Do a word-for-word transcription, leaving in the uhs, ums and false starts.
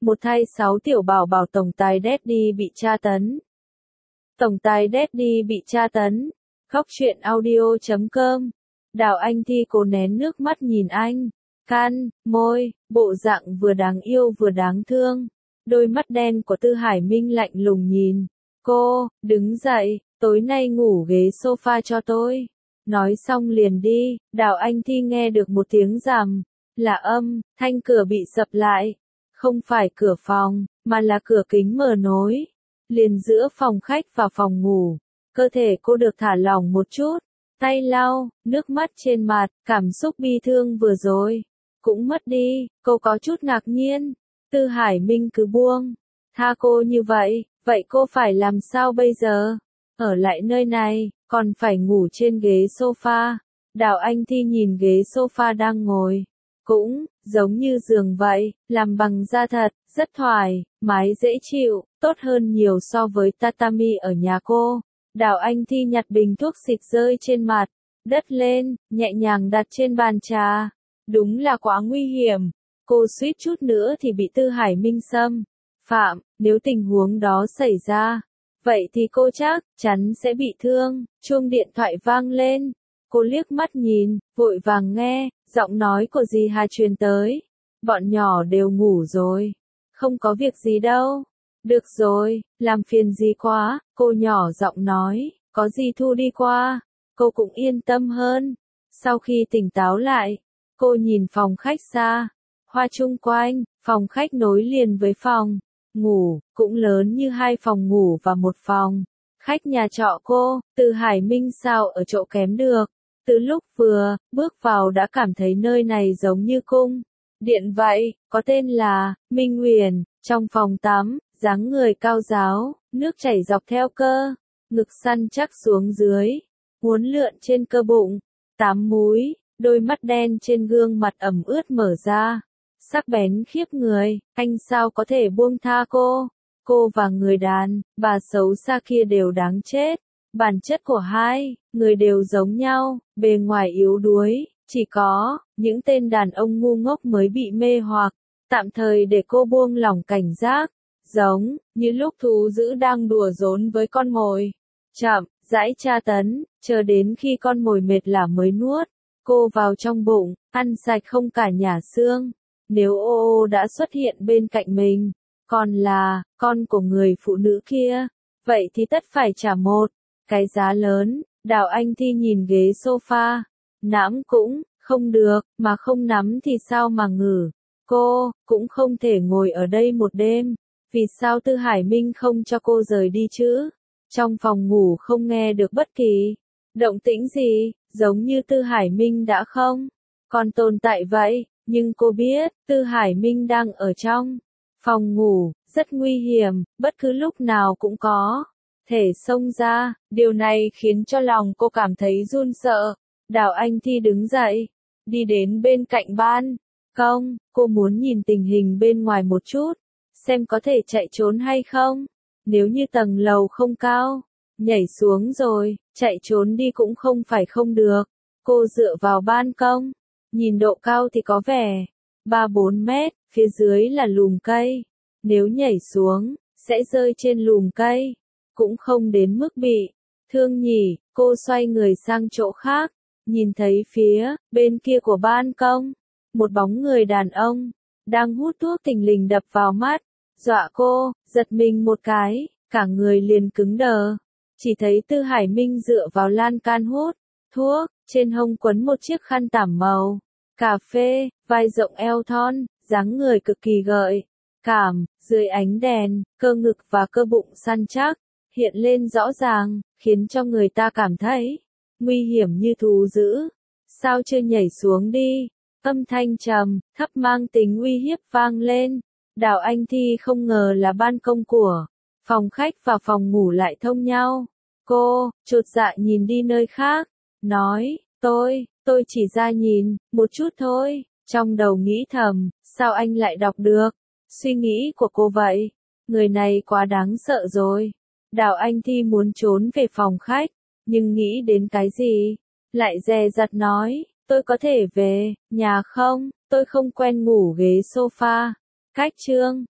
Một thay sáu tiểu bảo bảo tổng tài Daddy bị tra tấn. Tổng tài Daddy bị tra tấn. Khóc chuyện audio chấm com. Đào Anh Thi cố nén nước mắt nhìn anh. Can, môi, bộ dạng vừa đáng yêu vừa đáng thương. Đôi mắt đen của Tư Hải Minh lạnh lùng nhìn. Cô, đứng dậy, tối nay ngủ ghế sofa cho tôi. Nói xong liền đi, Đào Anh Thi nghe được một tiếng rầm. Là âm, thanh cửa bị sập lại. Không phải cửa phòng, mà là cửa kính mở nối. Liền giữa phòng khách và phòng ngủ. Cơ thể cô được thả lỏng một chút. Tay lau, nước mắt trên mặt, cảm xúc bi thương vừa rồi. Cũng mất đi, cô có chút ngạc nhiên. Tư Hải Minh cứ buông. Tha cô như vậy, vậy cô phải làm sao bây giờ? Ở lại nơi này, còn phải ngủ trên ghế sofa. Đào Anh Thi nhìn ghế sofa đang ngồi. Cũng, giống như giường vậy, làm bằng da thật, rất thoải, mái dễ chịu, tốt hơn nhiều so với tatami ở nhà cô. Đào Anh Thi nhặt bình thuốc xịt rơi trên mặt, đất lên, nhẹ nhàng đặt trên bàn trà. Đúng là quá nguy hiểm. Cô suýt chút nữa thì bị Tư Hải Minh xâm phạm, nếu tình huống đó xảy ra. Vậy thì cô chắc chắn sẽ bị thương. Chuông điện thoại vang lên. Cô liếc mắt nhìn, vội vàng nghe, giọng nói của dì Hà truyền tới. Bọn nhỏ đều ngủ rồi. Không có việc gì đâu. Được rồi, làm phiền dì quá, cô nhỏ giọng nói, có gì thu đi qua. Cô cũng yên tâm hơn. Sau khi tỉnh táo lại, cô nhìn phòng khách xa. Hoa chung quanh, phòng khách nối liền với phòng ngủ, cũng lớn như hai phòng ngủ và một phòng khách nhà trọ cô. Từ Hải Minh sao ở chỗ kém được. Từ lúc vừa bước vào đã cảm thấy nơi này giống như cung điện vậy, có tên là Minh Huyền. Trong phòng tắm, dáng người cao ráo, nước chảy dọc theo cơ ngực săn chắc xuống dưới, uốn lượn trên cơ bụng, tám múi, đôi mắt đen trên gương mặt ẩm ướt mở ra, sắc bén khiếp người. Anh sao có thể buông tha cô? Cô và người đàn bà xấu xa kia đều đáng chết. Bản chất của hai người đều giống nhau, bề ngoài yếu đuối, chỉ có những tên đàn ông ngu ngốc mới bị mê hoặc, tạm thời để cô buông lỏng cảnh giác, giống như lúc thú dữ đang đùa giỡn với con mồi. Chậm rãi tra tấn, chờ đến khi con mồi mệt lả mới nuốt cô vào trong bụng, ăn sạch không cả nhả xương. Nếu ô ô đã xuất hiện bên cạnh mình, còn là con của người phụ nữ kia, vậy thì tất phải trả một cái giá lớn. Đào Anh Thi nhìn ghế sofa, nắm cũng không được, mà không nắm thì sao mà ngử. Cô cũng không thể ngồi ở đây một đêm. Vì sao Tư Hải Minh không cho cô rời đi chứ? Trong phòng ngủ không nghe được bất kỳ động tĩnh gì, giống như Tư Hải Minh đã không còn tồn tại vậy. Nhưng cô biết, Tư Hải Minh đang ở trong phòng ngủ, rất nguy hiểm, bất cứ lúc nào cũng có thể xông ra. Điều này khiến cho lòng cô cảm thấy run sợ. Đào Anh Thi đứng dậy, đi đến bên cạnh ban công. Cô muốn nhìn tình hình bên ngoài một chút, xem có thể chạy trốn hay không. Nếu như tầng lầu không cao, nhảy xuống rồi chạy trốn đi cũng không phải không được. Cô dựa vào ban công, nhìn độ cao thì có vẻ ba bốn mét, phía dưới là lùm cây. Nếu nhảy xuống, sẽ rơi trên lùm cây, cũng không đến mức bị thương nhỉ. Cô xoay người sang chỗ khác, nhìn thấy phía bên kia của ban công, một bóng người đàn ông đang hút thuốc thình lình đập vào mắt, dọa cô giật mình một cái, cả người liền cứng đờ. Chỉ thấy Tư Hải Minh dựa vào lan can hút thuốc, trên hông quấn một chiếc khăn tảm màu cà phê, vai rộng eo thon, dáng người cực kỳ gợi cảm. Dưới ánh đèn, cơ ngực và cơ bụng săn chắc hiện lên rõ ràng, khiến cho người ta cảm thấy nguy hiểm như thú dữ. Sao chưa nhảy xuống đi? Âm thanh trầm thấp mang tính uy hiếp vang lên. Đào Anh Thi không ngờ là ban công của phòng khách và phòng ngủ lại thông nhau. Cô chột dạ nhìn đi nơi khác, nói, tôi, tôi chỉ ra nhìn một chút thôi. Trong đầu nghĩ thầm, sao anh lại đọc được suy nghĩ của cô vậy? Người này quá đáng sợ rồi. Đào Anh Thi muốn trốn về phòng khách, nhưng nghĩ đến cái gì, lại dè dặt nói, tôi có thể về nhà không? Tôi không quen ngủ ghế sofa. Cách chương